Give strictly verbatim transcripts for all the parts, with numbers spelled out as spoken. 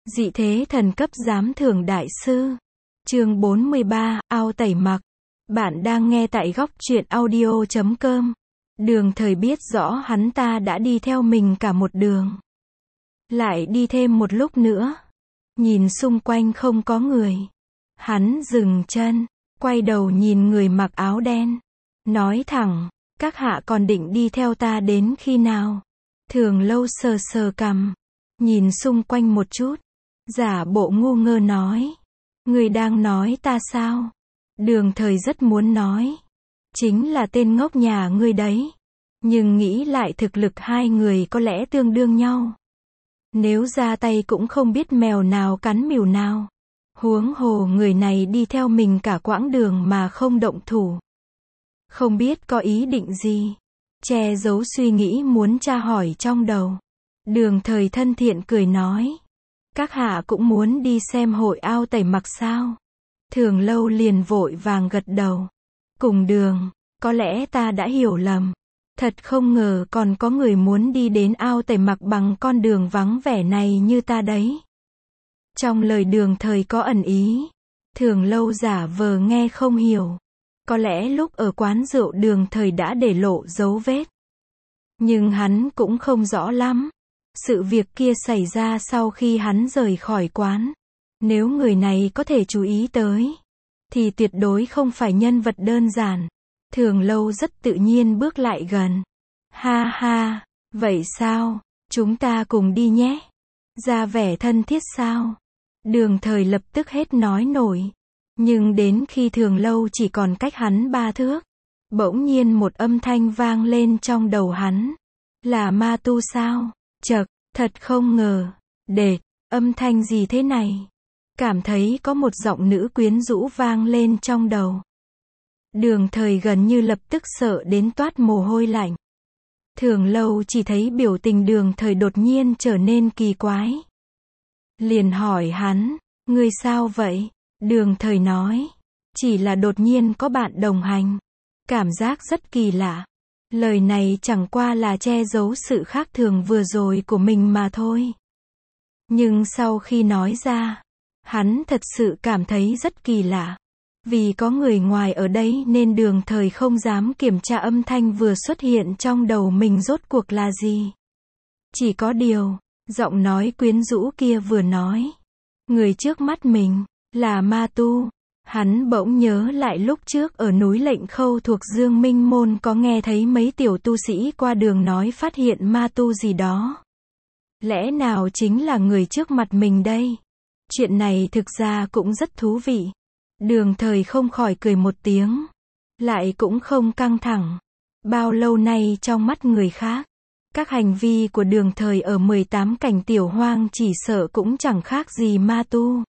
Dị thế thần cấp giám thưởng đại sư. Chương bốn mươi ba, ao tẩy mặc. Bạn đang nghe tại góc truyện audio chấm com. Đường Thời biết rõ hắn ta đã đi theo mình cả một đường. Lại đi thêm một lúc nữa. Nhìn xung quanh không có người. Hắn dừng chân, quay đầu nhìn người mặc áo đen. Nói thẳng, các hạ còn định đi theo ta đến khi nào? Thường Lâu sờ sờ cằm, nhìn xung quanh một chút, giả bộ ngu ngơ nói. Người đang nói ta sao? Đường Thời rất muốn nói. Chính là tên ngốc nhà ngươi đấy. Nhưng nghĩ lại thực lực hai người có lẽ tương đương nhau. Nếu ra tay cũng không biết mèo nào cắn mèo nào. Huống hồ người này đi theo mình cả quãng đường mà không động thủ. Không biết có ý định gì. Che giấu suy nghĩ muốn tra hỏi trong đầu. Đường Thời thân thiện cười nói. Các hạ cũng muốn đi xem hội ao tẩy mặc sao? Thường Lâu liền vội vàng gật đầu. Cùng đường, có lẽ ta đã hiểu lầm. Thật không ngờ còn có người muốn đi đến ao tẩy mặc bằng con đường vắng vẻ này như ta đấy. Trong lời Đường Thời có ẩn ý. Thường Lâu giả vờ nghe không hiểu. Có lẽ lúc ở quán rượu Đường Thời đã để lộ dấu vết. Nhưng hắn cũng không rõ lắm. Sự việc kia xảy ra sau khi hắn rời khỏi quán. Nếu người này có thể chú ý tới, thì tuyệt đối không phải nhân vật đơn giản. Thường Lâu rất tự nhiên bước lại gần. Ha ha, vậy sao? Chúng ta cùng đi nhé. Ra vẻ thân thiết sao? Đường Thời lập tức hết nói nổi. Nhưng đến khi Thường Lâu chỉ còn cách hắn ba thước, bỗng nhiên một âm thanh vang lên trong đầu hắn. Là ma tu sao? Chậc, thật không ngờ. Đệt, âm thanh gì thế này? Cảm thấy có một giọng nữ quyến rũ vang lên trong đầu. Đường Thời gần như lập tức sợ đến toát mồ hôi lạnh. Thường Lâu chỉ thấy biểu tình Đường Thời đột nhiên trở nên kỳ quái. Liền hỏi hắn, ngươi sao vậy? Đường Thời nói, chỉ là đột nhiên có bạn đồng hành. Cảm giác rất kỳ lạ. Lời này chẳng qua là che giấu sự khác thường vừa rồi của mình mà thôi. Nhưng sau khi nói ra, hắn thật sự cảm thấy rất kỳ lạ. Vì có người ngoài ở đây nên Đường Thời không dám kiểm tra âm thanh vừa xuất hiện trong đầu mình rốt cuộc là gì. Chỉ có điều, giọng nói quyến rũ kia vừa nói. Người trước mắt mình, là ma tu. Hắn bỗng nhớ lại lúc trước ở núi Lệnh Khâu thuộc Dương Minh Môn có nghe thấy mấy tiểu tu sĩ qua đường nói phát hiện ma tu gì đó. Lẽ nào chính là người trước mặt mình đây? Chuyện này thực ra cũng rất thú vị. Đường Thời không khỏi cười một tiếng. Lại cũng không căng thẳng. Bao lâu nay trong mắt người khác, các hành vi của Đường Thời ở mười tám cảnh tiểu hoang chỉ sợ cũng chẳng khác gì ma tu.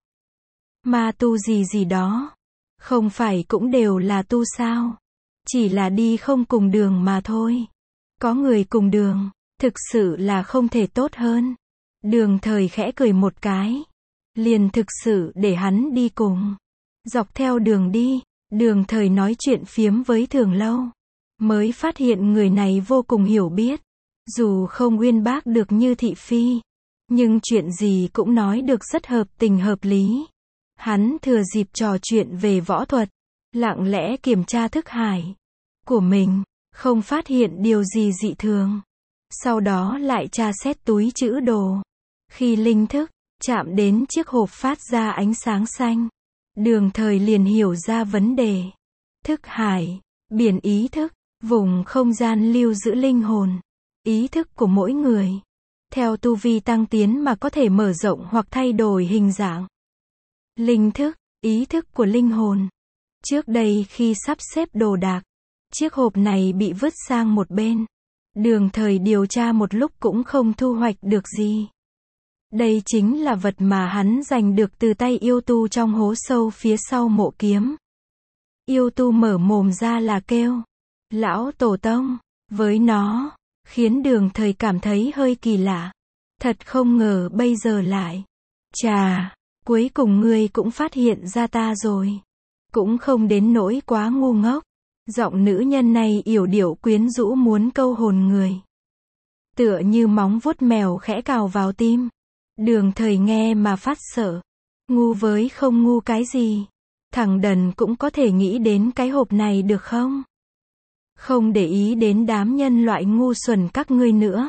Ma tu gì gì đó. Không phải cũng đều là tu sao? Chỉ là đi không cùng đường mà thôi. Có người cùng đường, thực sự là không thể tốt hơn. Đường Thời khẽ cười một cái. Liền thực sự để hắn đi cùng. Dọc theo đường đi, Đường Thời nói chuyện phiếm với Thường Lâu. Mới phát hiện người này vô cùng hiểu biết. Dù không uyên bác được như thị phi, nhưng chuyện gì cũng nói được rất hợp tình hợp lý. Hắn thừa dịp trò chuyện về võ thuật, lặng lẽ kiểm tra thức hải của mình, không phát hiện điều gì dị thường. Sau đó lại tra xét túi trữ đồ. Khi linh thức chạm đến chiếc hộp phát ra ánh sáng xanh, Đường Thời liền hiểu ra vấn đề. Thức hải, biển ý thức, vùng không gian lưu giữ linh hồn, ý thức của mỗi người. Theo tu vi tăng tiến mà có thể mở rộng hoặc thay đổi hình dạng. Linh thức, ý thức của linh hồn. Trước đây khi sắp xếp đồ đạc, chiếc hộp này bị vứt sang một bên. Đường Thời điều tra một lúc cũng không thu hoạch được gì. Đây chính là vật mà hắn giành được từ tay yêu tu trong hố sâu phía sau mộ kiếm. Yêu tu mở mồm ra là kêu. Lão tổ tông, với nó, khiến Đường Thời cảm thấy hơi kỳ lạ. Thật không ngờ bây giờ lại. Chà, cuối cùng ngươi cũng phát hiện ra ta rồi. Cũng không đến nỗi quá ngu ngốc. Giọng nữ nhân này yểu điệu quyến rũ muốn câu hồn người. Tựa như móng vuốt mèo khẽ cào vào tim. Đường Thời nghe mà phát sợ. Ngu với không ngu cái gì. Thằng đần cũng có thể nghĩ đến cái hộp này được không? Không để ý đến đám nhân loại ngu xuẩn các ngươi nữa.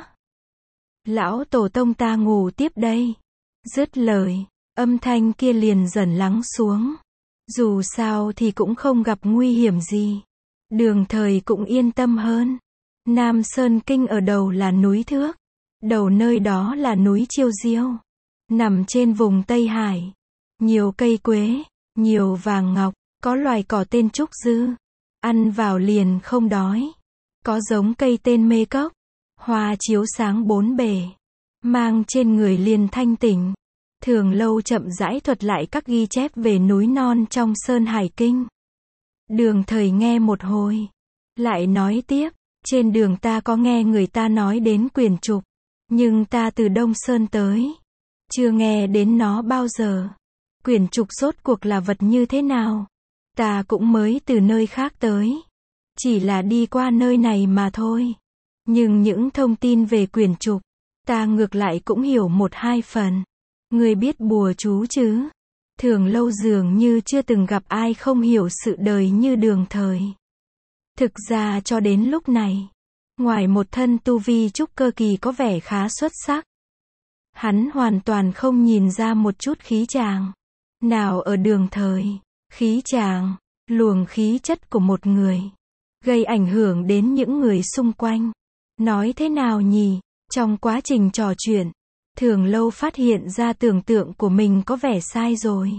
Lão tổ tông ta ngủ tiếp đây. Dứt lời, âm thanh kia liền dần lắng xuống. Dù sao thì cũng không gặp nguy hiểm gì. Đường Thời cũng yên tâm hơn. Nam Sơn Kinh ở đầu là núi Thước. Đầu nơi đó là núi Chiêu Diêu. Nằm trên vùng Tây Hải. Nhiều cây quế, nhiều vàng ngọc, có loài cỏ tên trúc dư. Ăn vào liền không đói. Có giống cây tên mê cốc. Hoa chiếu sáng bốn bề. Mang trên người liền thanh tỉnh. Thường Lâu chậm rãi thuật lại các ghi chép về núi non trong Sơn Hải Kinh. Đường Thời nghe một hồi. Lại nói tiếp, trên đường ta có nghe người ta nói đến Quyển Trục. Nhưng ta từ Đông Sơn tới. Chưa nghe đến nó bao giờ. Quyển Trục rốt cuộc là vật như thế nào? Ta cũng mới từ nơi khác tới. Chỉ là đi qua nơi này mà thôi. Nhưng những thông tin về Quyển Trục, ta ngược lại cũng hiểu một hai phần. Ngươi biết bùa chú chứ? Thường Lâu dường như chưa từng gặp ai không hiểu sự đời như Đường Thời. Thực ra cho đến lúc này, ngoài một thân tu vi trúc cơ kỳ có vẻ khá xuất sắc, hắn hoàn toàn không nhìn ra một chút khí tràng nào ở Đường Thời. Khí tràng, luồng khí chất của một người, gây ảnh hưởng đến những người xung quanh. Nói thế nào nhỉ? Trong quá trình trò chuyện, Thường Lâu phát hiện ra tưởng tượng của mình có vẻ sai rồi.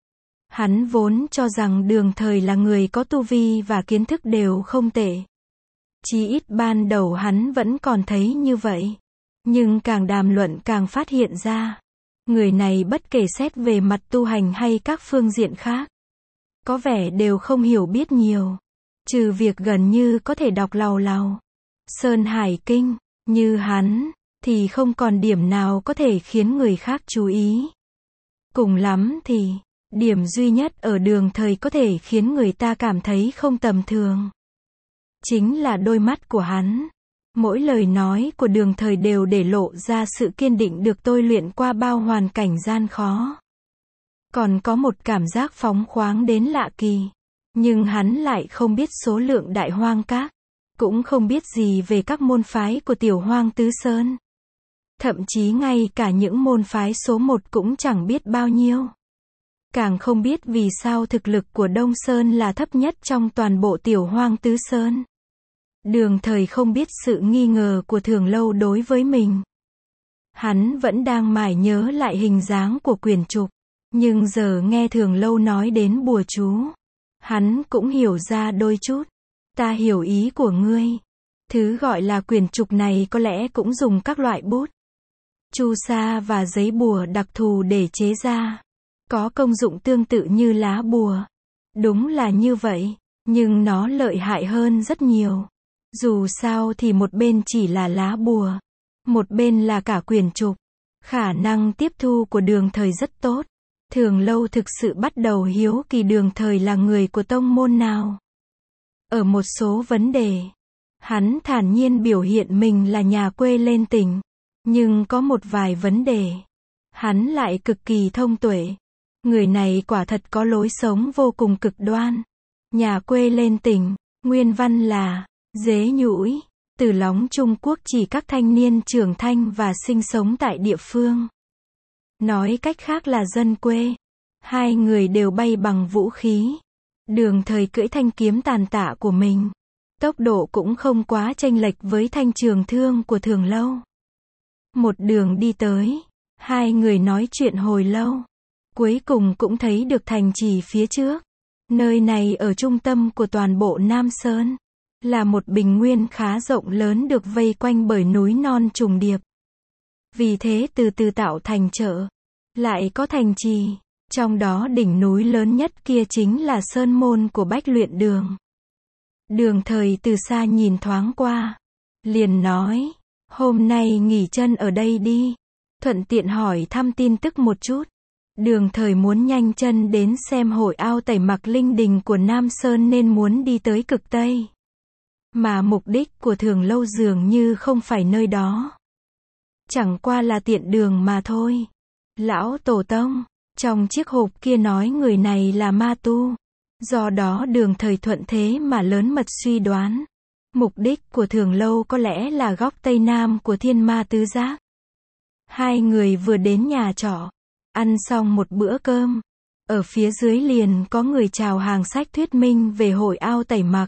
Hắn vốn cho rằng Đường Thời là người có tu vi và kiến thức đều không tệ. Chí ít ban đầu hắn vẫn còn thấy như vậy. Nhưng càng đàm luận càng phát hiện ra, người này bất kể xét về mặt tu hành hay các phương diện khác, có vẻ đều không hiểu biết nhiều. Trừ việc gần như có thể đọc làu làu Sơn Hải Kinh, như hắn, thì không còn điểm nào có thể khiến người khác chú ý. Cùng lắm thì, điểm duy nhất ở Đường Thời có thể khiến người ta cảm thấy không tầm thường, chính là đôi mắt của hắn. Mỗi lời nói của Đường Thời đều để lộ ra sự kiên định được tôi luyện qua bao hoàn cảnh gian khó. Còn có một cảm giác phóng khoáng đến lạ kỳ. Nhưng hắn lại không biết số lượng Đại Hoang Các, cũng không biết gì về các môn phái của Tiểu Hoang Tứ Sơn. Thậm chí ngay cả những môn phái số một cũng chẳng biết bao nhiêu. Càng không biết vì sao thực lực của Đông Sơn là thấp nhất trong toàn bộ Tiểu Hoang Tứ Sơn. Đường Thời không biết sự nghi ngờ của Thường Lâu đối với mình. Hắn vẫn đang mải nhớ lại hình dáng của Quyển Trục. Nhưng giờ nghe Thường Lâu nói đến bùa chú, hắn cũng hiểu ra đôi chút. Ta hiểu ý của ngươi. Thứ gọi là Quyển Trục này có lẽ cũng dùng các loại bút, chu sa và giấy bùa đặc thù để chế ra. Có công dụng tương tự như lá bùa. Đúng là như vậy, nhưng nó lợi hại hơn rất nhiều. Dù sao thì một bên chỉ là lá bùa, một bên là cả Quyển Trục. Khả năng tiếp thu của Đường Thời rất tốt. Thường Lâu thực sự bắt đầu hiếu kỳ Đường Thời là người của tông môn nào. Ở một số vấn đề, hắn thản nhiên biểu hiện mình là nhà quê lên tỉnh. Nhưng có một vài vấn đề, hắn lại cực kỳ thông tuệ. Người này quả thật có lối sống vô cùng cực đoan. Nhà quê lên tỉnh, nguyên văn là dế nhũi, từ lóng Trung Quốc chỉ các thanh niên trưởng thành và sinh sống tại địa phương. Nói cách khác là dân quê. Hai người đều bay bằng vũ khí. Đường Thời cưỡi thanh kiếm tàn tạ của mình. Tốc độ cũng không quá chênh lệch với thanh trường thương của Thường Lâu. Một đường đi tới, hai người nói chuyện hồi lâu. Cuối cùng cũng thấy được thành trì phía trước. Nơi này ở trung tâm của toàn bộ Nam Sơn. Là một bình nguyên khá rộng lớn được vây quanh bởi núi non trùng điệp. Vì thế từ từ tạo thành chợ. Lại có thành trì. Trong đó đỉnh núi lớn nhất kia chính là Sơn Môn của Bách Luyện Đường. Đường Thời từ xa nhìn thoáng qua. Liền nói, hôm nay nghỉ chân ở đây đi. Thuận tiện hỏi thăm tin tức một chút. Đường Thời muốn nhanh chân đến xem hội ao tẩy mặc linh đình của Nam Sơn nên muốn đi tới cực Tây. Mà mục đích của Thường Lâu dường như không phải nơi đó. Chẳng qua là tiện đường mà thôi. Lão Tổ Tông, trong chiếc hộp kia nói người này là ma tu. Do đó Đường Thời thuận thế mà lớn mật suy đoán. Mục đích của Thường Lâu có lẽ là góc Tây Nam của Thiên Ma Tứ Giác. Hai người vừa đến nhà trọ, ăn xong một bữa cơm. Ở phía dưới liền có người chào hàng sách thuyết minh về hội ao tẩy mặc.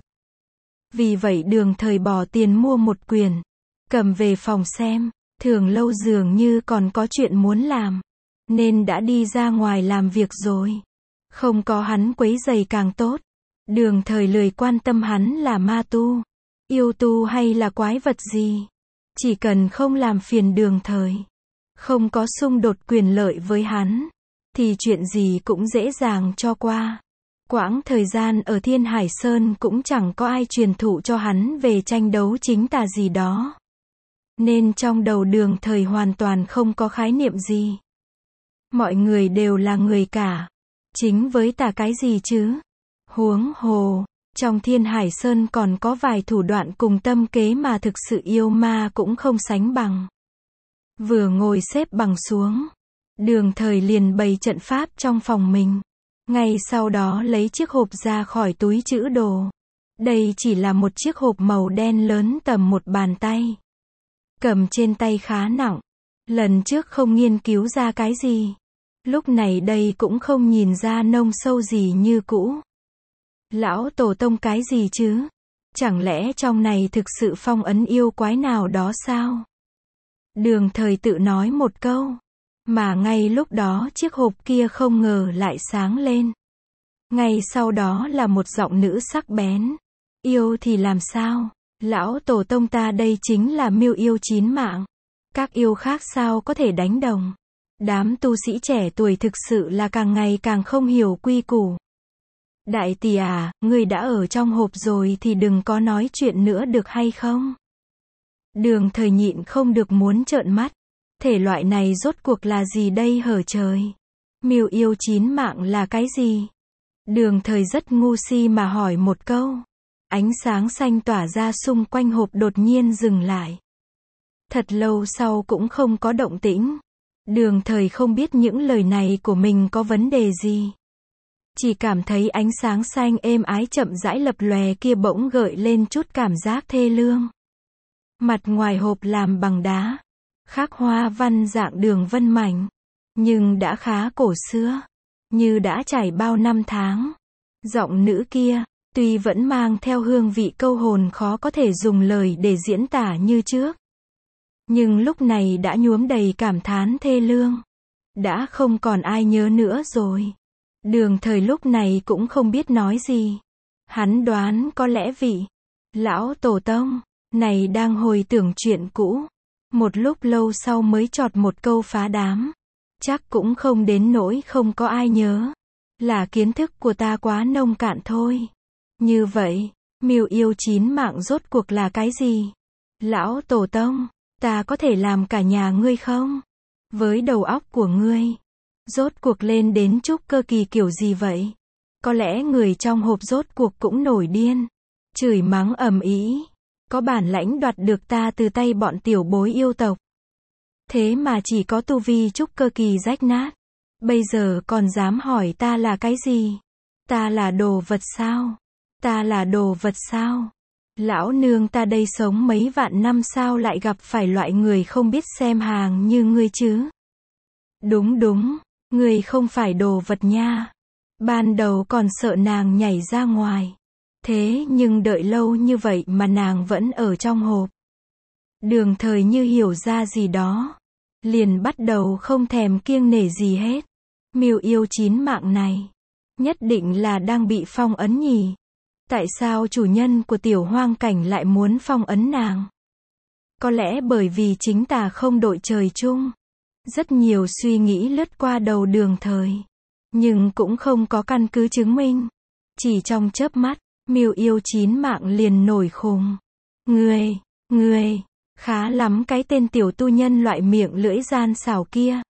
Vì vậy Đường Thời bỏ tiền mua một quyển, cầm về phòng xem. Thường Lâu dường như còn có chuyện muốn làm, nên đã đi ra ngoài làm việc rồi. Không có hắn quấy rầy càng tốt. Đường Thời lười quan tâm hắn là ma tu, yêu tu hay là quái vật gì. Chỉ cần không làm phiền Đường Thời, không có xung đột quyền lợi với hắn, thì chuyện gì cũng dễ dàng cho qua. Quãng thời gian ở Thiên Hải Sơn cũng chẳng có ai truyền thụ cho hắn về tranh đấu chính tà gì đó. Nên trong đầu Đường Thời hoàn toàn không có khái niệm gì. Mọi người đều là người cả. Chính với tà cái gì chứ? Huống hồ, trong Thiên Hải Sơn còn có vài thủ đoạn cùng tâm kế mà thực sự yêu ma cũng không sánh bằng. Vừa ngồi xếp bằng xuống, Đường Thời liền bày trận pháp trong phòng mình. Ngay sau đó lấy chiếc hộp ra khỏi túi trữ đồ. Đây chỉ là một chiếc hộp màu đen lớn tầm một bàn tay. Cầm trên tay khá nặng. Lần trước không nghiên cứu ra cái gì. Lúc này đây cũng không nhìn ra nông sâu gì như cũ. Lão Tổ Tông cái gì chứ? Chẳng lẽ trong này thực sự phong ấn yêu quái nào đó sao? Đường Thời tự nói một câu. Mà ngay lúc đó chiếc hộp kia không ngờ lại sáng lên. Ngay sau đó là một giọng nữ sắc bén. Yêu thì làm sao? Lão Tổ Tông ta đây chính là miêu yêu chín mạng. Các yêu khác sao có thể đánh đồng? Đám tu sĩ trẻ tuổi thực sự là càng ngày càng không hiểu quy củ. Đại tỷ à, người đã ở trong hộp rồi thì đừng có nói chuyện nữa được hay không? Đường Thời nhịn không được muốn trợn mắt. Thể loại này rốt cuộc là gì đây hở trời? Miêu yêu chín mạng là cái gì? Đường Thời rất ngu si mà hỏi một câu. Ánh sáng xanh tỏa ra xung quanh hộp đột nhiên dừng lại. Thật lâu sau cũng không có động tĩnh. Đường Thời không biết những lời này của mình có vấn đề gì. Chỉ cảm thấy ánh sáng xanh êm ái chậm rãi lập lòe kia bỗng gợi lên chút cảm giác thê lương. Mặt ngoài hộp làm bằng đá, khắc hoa văn dạng đường vân mảnh, nhưng đã khá cổ xưa, như đã trải bao năm tháng. Giọng nữ kia, tuy vẫn mang theo hương vị câu hồn khó có thể dùng lời để diễn tả như trước, nhưng lúc này đã nhuốm đầy cảm thán thê lương. Đã không còn ai nhớ nữa rồi. Đường Thời lúc này cũng không biết nói gì. Hắn đoán có lẽ vị Lão Tổ Tông này đang hồi tưởng chuyện cũ. Một lúc lâu sau mới chọt một câu phá đám. Chắc cũng không đến nỗi không có ai nhớ. Là kiến thức của ta quá nông cạn thôi. Như vậy, miêu yêu chín mạng rốt cuộc là cái gì? Lão Tổ Tông, ta có thể làm cả nhà ngươi không? Với đầu óc của ngươi, rốt cuộc lên đến trúc cơ kỳ kiểu gì vậy? Có lẽ người trong hộp rốt cuộc cũng nổi điên. Chửi mắng ầm ĩ. Có bản lãnh đoạt được ta từ tay bọn tiểu bối yêu tộc. Thế mà chỉ có tu vi trúc cơ kỳ rách nát. Bây giờ còn dám hỏi ta là cái gì? Ta là đồ vật sao? Ta là đồ vật sao? Lão nương ta đây sống mấy vạn năm sao lại gặp phải loại người không biết xem hàng như ngươi chứ? Đúng đúng, ngươi không phải đồ vật nha. Ban đầu còn sợ nàng nhảy ra ngoài. Thế nhưng đợi lâu như vậy mà nàng vẫn ở trong hộp. Đường Thời như hiểu ra gì đó. Liền bắt đầu không thèm kiêng nể gì hết. Miêu yêu chín mạng này. Nhất định là đang bị phong ấn nhỉ. Tại sao chủ nhân của tiểu hoang cảnh lại muốn phong ấn nàng? Có lẽ bởi vì chính tà không đội trời chung. Rất nhiều suy nghĩ lướt qua đầu Đường Thời. Nhưng cũng không có căn cứ chứng minh. Chỉ trong chớp mắt, miêu yêu chín mạng liền nổi khùng. Ngươi, ngươi, khá lắm cái tên tiểu tu nhân loại miệng lưỡi gian xảo kia.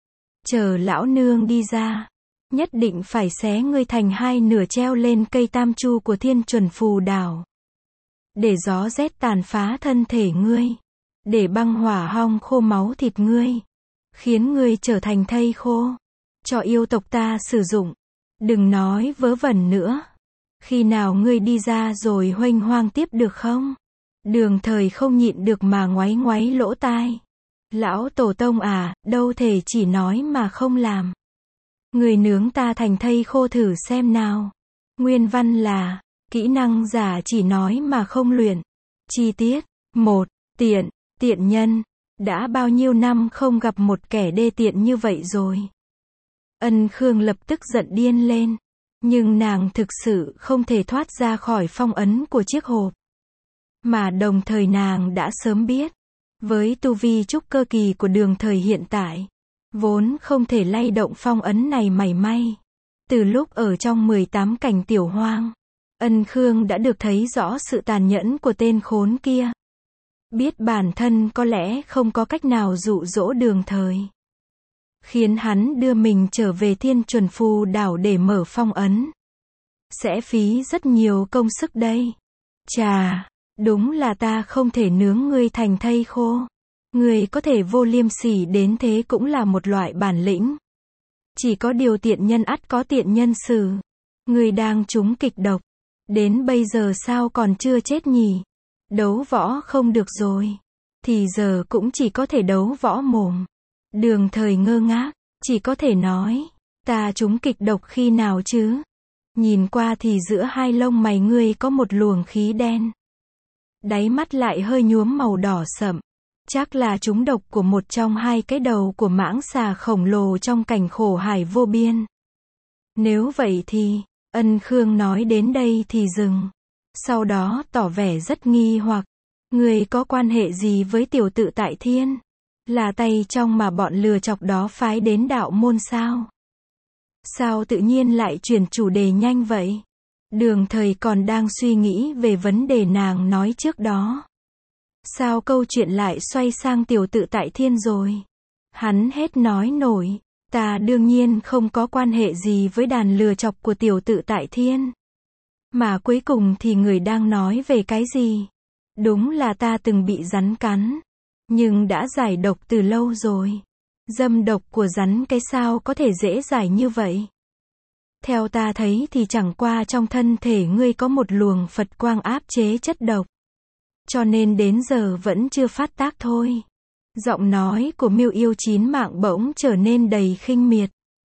Chờ lão nương đi ra. Nhất định phải xé ngươi thành hai nửa treo lên cây tam chu của Thiên Chuẩn Phù Đảo. Để gió rét tàn phá thân thể ngươi. Để băng hỏa hong khô máu thịt ngươi. khiến ngươi trở thành thây khô, cho yêu tộc ta sử dụng. Đừng nói vớ vẩn nữa. Khi nào ngươi đi ra rồi huênh hoang tiếp được không? Đường Thời không nhịn được mà ngoáy ngoáy lỗ tai. Lão tổ tông à, đâu thể chỉ nói mà không làm. Người nướng ta thành thây khô thử xem nào. Nguyên văn là, kỹ năng giả chỉ nói mà không luyện. Chi tiết, một. Tiện, tiện nhân. Đã bao nhiêu năm không gặp một kẻ đê tiện như vậy rồi. Ân Khương lập tức giận điên lên. Nhưng nàng thực sự không thể thoát ra khỏi phong ấn của chiếc hộp. Mà đồng thời nàng đã sớm biết. Với tu vi trúc cơ kỳ của Đường Thời hiện tại, vốn không thể lay động phong ấn này mảy may. Từ lúc ở trong mười tám cảnh tiểu hoang, Ân Khương đã được thấy rõ sự tàn nhẫn của tên khốn kia. Biết bản thân có lẽ không có cách nào dụ dỗ Đường Thời, khiến hắn đưa mình trở về Thiên Chuẩn Phù đảo để mở phong ấn. Sẽ phí rất nhiều công sức đây. Chà, đúng là ta không thể nướng ngươi thành thây khô. Ngươi có thể vô liêm sỉ đến thế cũng là một loại bản lĩnh. Chỉ có điều tiện nhân ắt có tiện nhân xử. Ngươi đang trúng kịch độc. Đến bây giờ sao còn chưa chết nhỉ? Đấu võ không được rồi. Thì giờ cũng chỉ có thể đấu võ mồm. Đường Thời ngơ ngác, chỉ có thể nói, ta trúng kịch độc khi nào chứ? Nhìn qua thì giữa hai lông mày ngươi có một luồng khí đen. Đáy mắt lại hơi nhuốm màu đỏ sậm. Chắc là trúng độc của một trong hai cái đầu của mãng xà khổng lồ trong cảnh khổ hải vô biên. Nếu vậy thì, Ân Khương nói đến đây thì dừng. Sau đó tỏ vẻ rất nghi hoặc. Người có quan hệ gì với tiểu tự tại thiên? Là tay trong mà bọn lừa chọc đó phái đến đạo môn sao? Sao tự nhiên lại chuyển chủ đề nhanh vậy? Đường Thời còn đang suy nghĩ về vấn đề nàng nói trước đó. Sao câu chuyện lại xoay sang tiểu tự tại thiên rồi? Hắn hết nói nổi. Ta đương nhiên không có quan hệ gì với đàn lừa chọc của tiểu tự tại thiên. Mà cuối cùng thì người đang nói về cái gì? Đúng là ta từng bị rắn cắn. Nhưng đã giải độc từ lâu rồi. Dâm độc của rắn cái sao có thể dễ giải như vậy? Theo ta thấy thì chẳng qua trong thân thể ngươi có một luồng Phật quang áp chế chất độc. Cho nên đến giờ vẫn chưa phát tác thôi. Giọng nói của Miêu Yêu chín mạng bỗng trở nên đầy khinh miệt.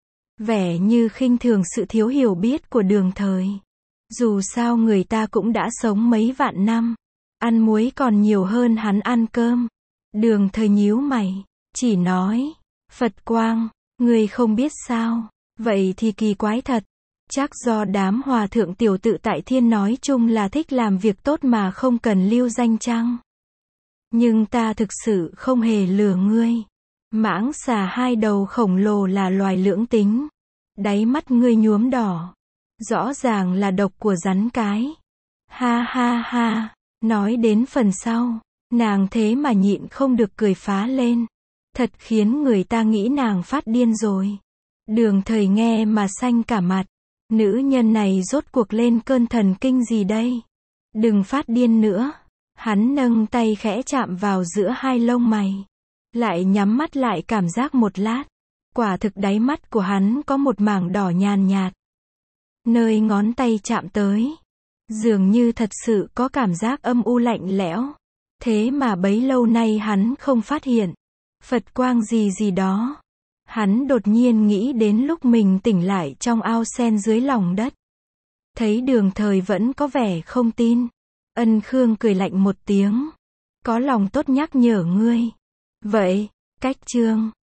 Vẻ như khinh thường sự thiếu hiểu biết của Đường Thời. Dù sao người ta cũng đã sống mấy vạn năm. Ăn muối còn nhiều hơn hắn ăn cơm. Đường Thời nhíu mày. Chỉ nói. Phật quang. Ngươi không biết sao. Vậy thì kỳ quái thật. Chắc do đám hòa thượng tiểu tự tại thiên nói chung là thích làm việc tốt mà không cần lưu danh chăng? Nhưng ta thực sự không hề lừa ngươi. Mãng xà hai đầu khổng lồ là loài lưỡng tính. Đáy mắt ngươi nhuốm đỏ. Rõ ràng là độc của rắn cái. Ha ha ha. Nói đến phần sau, nàng thế mà nhịn không được cười phá lên. Thật khiến người ta nghĩ nàng phát điên rồi. Đường Thời nghe mà xanh cả mặt. Nữ nhân này rốt cuộc lên cơn thần kinh gì đây? Đừng phát điên nữa. Hắn nâng tay khẽ chạm vào giữa hai lông mày. Lại nhắm mắt lại cảm giác một lát. Quả thực đáy mắt của hắn có một mảng đỏ nhàn nhạt. Nơi ngón tay chạm tới. Dường như thật sự có cảm giác âm u lạnh lẽo. Thế mà bấy lâu nay hắn không phát hiện. Phật quang gì gì đó. Hắn đột nhiên nghĩ đến lúc mình tỉnh lại trong ao sen dưới lòng đất. Thấy Đường Thời vẫn có vẻ không tin. Ân Khương cười lạnh một tiếng. Có lòng tốt nhắc nhở ngươi. Vậy, cách chương